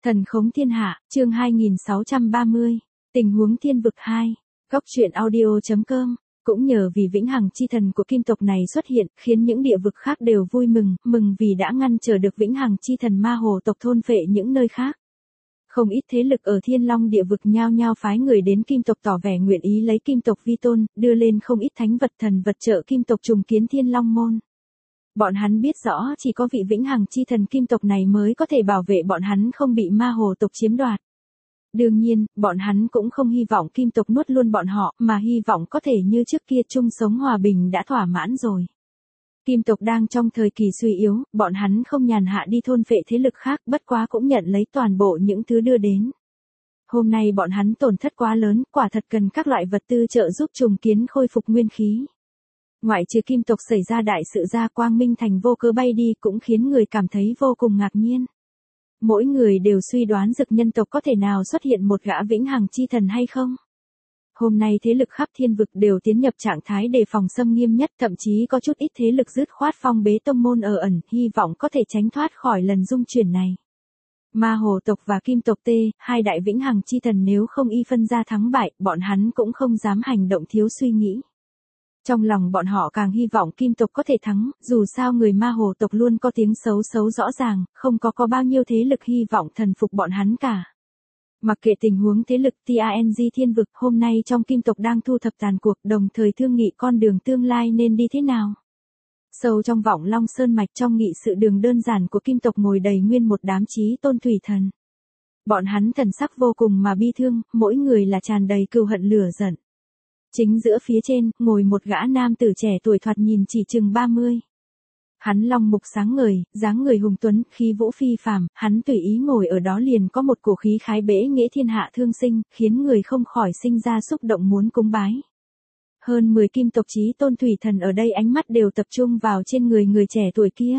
Thần khống thiên hạ, chương 2630, tình huống thiên vực 2, góc truyện audio.com. Cũng nhờ vì vĩnh hằng chi thần của kim tộc này xuất hiện, khiến những địa vực khác đều vui mừng vì đã ngăn trở được vĩnh hằng chi thần ma hồ tộc thôn phệ những nơi khác. Không ít thế lực ở Thiên Long địa vực nhao nhao phái người đến kim tộc tỏ vẻ nguyện ý lấy kim tộc vi tôn, đưa lên không ít thánh vật thần vật trợ kim tộc trùng kiến Thiên Long môn. Bọn hắn biết rõ chỉ có vị vĩnh hằng chi thần kim tộc này mới có thể bảo vệ bọn hắn không bị ma hồ tộc chiếm đoạt. Đương nhiên, bọn hắn cũng không hy vọng kim tộc nuốt luôn bọn họ, mà hy vọng có thể như trước kia chung sống hòa bình đã thỏa mãn rồi. Kim tộc đang trong thời kỳ suy yếu, bọn hắn không nhàn hạ đi thôn phệ thế lực khác, bất quá cũng nhận lấy toàn bộ những thứ đưa đến. Hôm nay bọn hắn tổn thất quá lớn, quả thật cần các loại vật tư trợ giúp trùng kiến khôi phục nguyên khí. Ngoại trừ kim tộc xảy ra đại sự ra, Quang Minh Thành vô cớ bay đi cũng khiến người cảm thấy vô cùng ngạc nhiên. Mỗi người đều suy đoán Dực nhân tộc có thể nào xuất hiện một gã vĩnh hằng chi thần hay không. Hôm nay thế lực khắp thiên vực đều tiến nhập trạng thái đề phòng xâm nghiêm nhất, thậm chí có chút ít thế lực dứt khoát phong bế tông môn ở ẩn, hy vọng có thể tránh thoát khỏi lần dung chuyển này. Ma hồ tộc và kim tộc T, hai đại vĩnh hằng chi thần nếu không y phân ra thắng bại, bọn hắn cũng không dám hành động thiếu suy nghĩ. Trong lòng bọn họ càng hy vọng kim tộc có thể thắng, dù sao người ma hồ tộc luôn có tiếng xấu rõ ràng, không có bao nhiêu thế lực hy vọng thần phục bọn hắn cả. Mặc kệ tình huống thế lực TANG thiên vực, hôm nay trong kim tộc đang thu thập tàn cuộc, đồng thời thương nghị con đường tương lai nên đi thế nào. Sâu trong vọng Long Sơn mạch, trong nghị sự đường đơn giản của kim tộc ngồi đầy nguyên một đám chí tôn thủy thần. Bọn hắn thần sắc vô cùng mà bi thương, mỗi người là tràn đầy cừu hận lửa giận. Chính giữa phía trên, ngồi một gã nam tử trẻ tuổi thoạt nhìn chỉ chừng 30. Hắn long mục sáng ngời, dáng người hùng tuấn, khí vũ phi phàm, hắn tùy ý ngồi ở đó liền có một cổ khí khái bẽ nghĩa thiên hạ thương sinh, khiến người không khỏi sinh ra xúc động muốn cúng bái. Hơn 10 kim tộc chí tôn thủy thần ở đây ánh mắt đều tập trung vào trên người trẻ tuổi kia.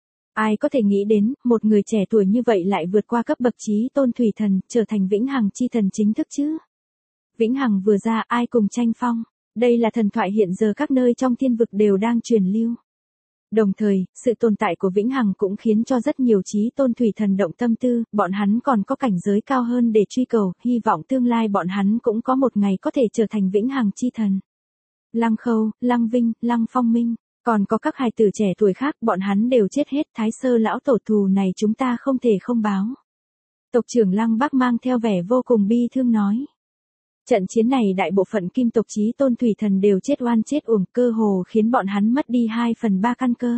Ai có thể nghĩ đến, một người trẻ tuổi như vậy lại vượt qua cấp bậc chí tôn thủy thần, trở thành vĩnh hằng chi thần chính thức chứ? Vĩnh hằng vừa ra, ai cùng tranh phong? Đây là thần thoại hiện giờ các nơi trong thiên vực đều đang truyền lưu. Đồng thời, sự tồn tại của vĩnh hằng cũng khiến cho rất nhiều chí tôn thủy thần động tâm tư, bọn hắn còn có cảnh giới cao hơn để truy cầu, hy vọng tương lai bọn hắn cũng có một ngày có thể trở thành vĩnh hằng chi thần. Lăng Khâu, Lăng Vinh, Lăng Phong Minh, còn có các hài tử trẻ tuổi khác, bọn hắn đều chết hết, Thái Sơ lão tổ thù này chúng ta không thể không báo. Tộc trưởng Lăng Bác mang theo vẻ vô cùng bi thương nói. Trận chiến này đại bộ phận kim tộc chí tôn thủy thần đều chết oan chết uổng, cơ hồ khiến bọn hắn mất đi 2/3 căn cơ.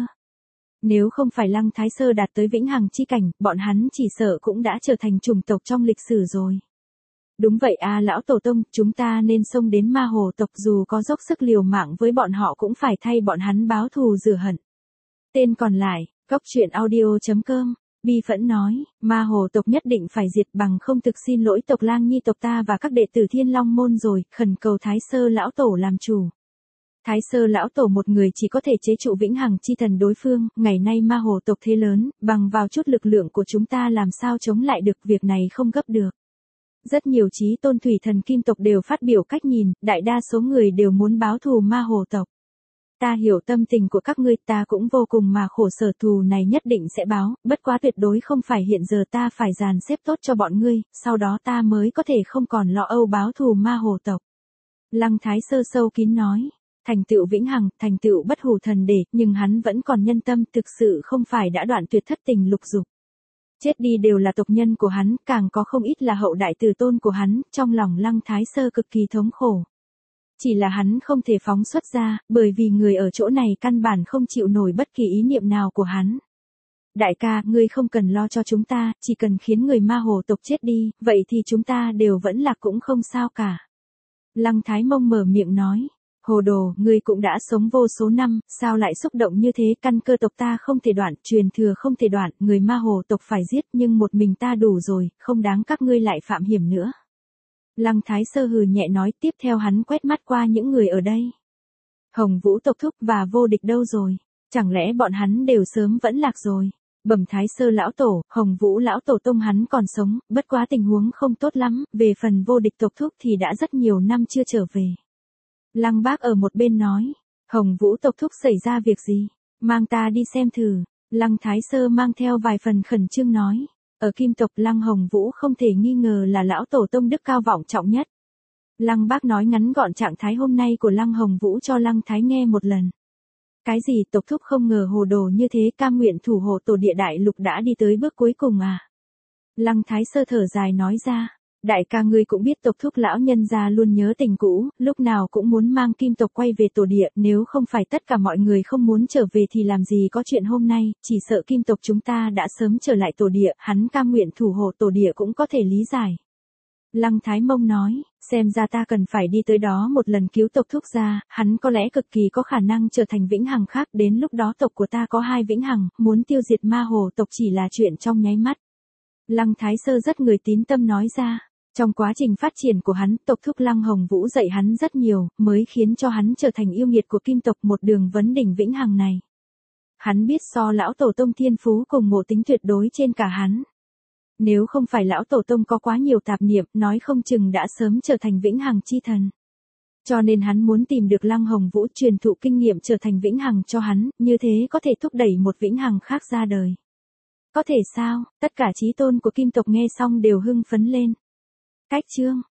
Nếu không phải Lăng Thái Sơ đạt tới vĩnh hằng chi cảnh, bọn hắn chỉ sợ cũng đã trở thành chủng tộc trong lịch sử rồi. Đúng vậy à lão tổ tông, chúng ta nên xông đến ma hồ tộc, dù có dốc sức liều mạng với bọn họ cũng phải thay bọn hắn báo thù rửa hận. Tên còn lại, góc truyện audio.com. Bi phẫn nói, ma hồ tộc nhất định phải diệt, bằng không thực xin lỗi tộc Lang Nhi tộc ta và các đệ tử Thiên Long môn rồi, khẩn cầu Thái Sơ lão tổ làm chủ. Thái Sơ lão tổ một người chỉ có thể chế trụ vĩnh hằng chi thần đối phương, ngày nay ma hồ tộc thế lớn, bằng vào chút lực lượng của chúng ta làm sao chống lại được, việc này không gấp được. Rất nhiều chí tôn thủy thần kim tộc đều phát biểu cách nhìn, đại đa số người đều muốn báo thù ma hồ tộc. Ta hiểu tâm tình của các ngươi, ta cũng vô cùng mà khổ sở, thù này nhất định sẽ báo, bất quá tuyệt đối không phải hiện giờ, ta phải dàn xếp tốt cho bọn ngươi, sau đó ta mới có thể không còn lo âu báo thù ma hồ tộc. Lăng Thái Sơ sâu kín nói, thành tựu vĩnh hằng, thành tựu bất hủ thần để, nhưng hắn vẫn còn nhân tâm, thực sự không phải đã đoạn tuyệt thất tình lục dục. Chết đi đều là tộc nhân của hắn, càng có không ít là hậu đại tử tôn của hắn, trong lòng Lăng Thái Sơ cực kỳ thống khổ. Chỉ là hắn không thể phóng xuất ra, bởi vì người ở chỗ này căn bản không chịu nổi bất kỳ ý niệm nào của hắn. Đại ca, ngươi không cần lo cho chúng ta, chỉ cần khiến người ma hồ tộc chết đi, vậy thì chúng ta đều vẫn là cũng không sao cả. Lăng Thái Mông mở miệng nói, hồ đồ, ngươi cũng đã sống vô số năm, sao lại xúc động như thế, căn cơ tộc ta không thể đoạn, truyền thừa không thể đoạn, người ma hồ tộc phải giết, nhưng một mình ta đủ rồi, không đáng các ngươi lại phạm hiểm nữa. Lăng Thái Sơ hừ nhẹ nói, tiếp theo hắn quét mắt qua những người ở đây. Hồng Vũ tộc thúc và vô địch đâu rồi? Chẳng lẽ bọn hắn đều sớm vẫn lạc rồi? Bẩm Thái Sơ lão tổ, Hồng Vũ lão tổ tông hắn còn sống, bất quá tình huống không tốt lắm, về phần vô địch tộc thúc thì đã rất nhiều năm chưa trở về. Lăng Bác ở một bên nói, Hồng Vũ tộc thúc xảy ra việc gì? Mang ta đi xem thử. Lăng Thái Sơ mang theo vài phần khẩn trương nói. Ở Kim tộc Lăng Hồng Vũ không thể nghi ngờ là lão tổ tông đức cao vọng trọng nhất. Lăng Bác nói ngắn gọn trạng thái hôm nay của Lăng Hồng Vũ cho Lăng Thái nghe một lần. Cái gì tộc thúc không ngờ hồ đồ như thế, cam nguyện thủ hộ tổ địa đại lục đã đi tới bước cuối cùng à? Lăng Thái Sơ thở dài nói ra, đại ca ngươi cũng biết tộc thúc lão nhân gia luôn nhớ tình cũ, lúc nào cũng muốn mang Kim tộc quay về tổ địa, nếu không phải tất cả mọi người không muốn trở về thì làm gì có chuyện hôm nay, chỉ sợ Kim tộc chúng ta đã sớm trở lại tổ địa, hắn cam nguyện thủ hộ tổ địa cũng có thể lý giải. Lăng Thái Mông nói, xem ra ta cần phải đi tới đó một lần cứu tộc thúc ra, hắn có lẽ cực kỳ có khả năng trở thành vĩnh hằng khác, đến lúc đó tộc của ta có 2 vĩnh hằng, muốn tiêu diệt ma hồ tộc chỉ là chuyện trong nháy mắt. Lăng Thái Sơ rất người tín tâm nói ra, trong quá trình phát triển của hắn, tộc thúc Lăng Hồng Vũ dạy hắn rất nhiều, mới khiến cho hắn trở thành yêu nghiệt của Kim tộc, một đường vấn đỉnh vĩnh hằng này. Hắn biết so lão tổ tông thiên phú cùng ngộ tính tuyệt đối trên cả hắn. Nếu không phải lão tổ tông có quá nhiều tạp niệm, nói không chừng đã sớm trở thành vĩnh hằng chi thần. Cho nên hắn muốn tìm được Lăng Hồng Vũ truyền thụ kinh nghiệm trở thành vĩnh hằng cho hắn, như thế có thể thúc đẩy một vĩnh hằng khác ra đời. Có thể sao? Tất cả chí tôn của Kim tộc nghe xong đều hưng phấn lên. Cách chương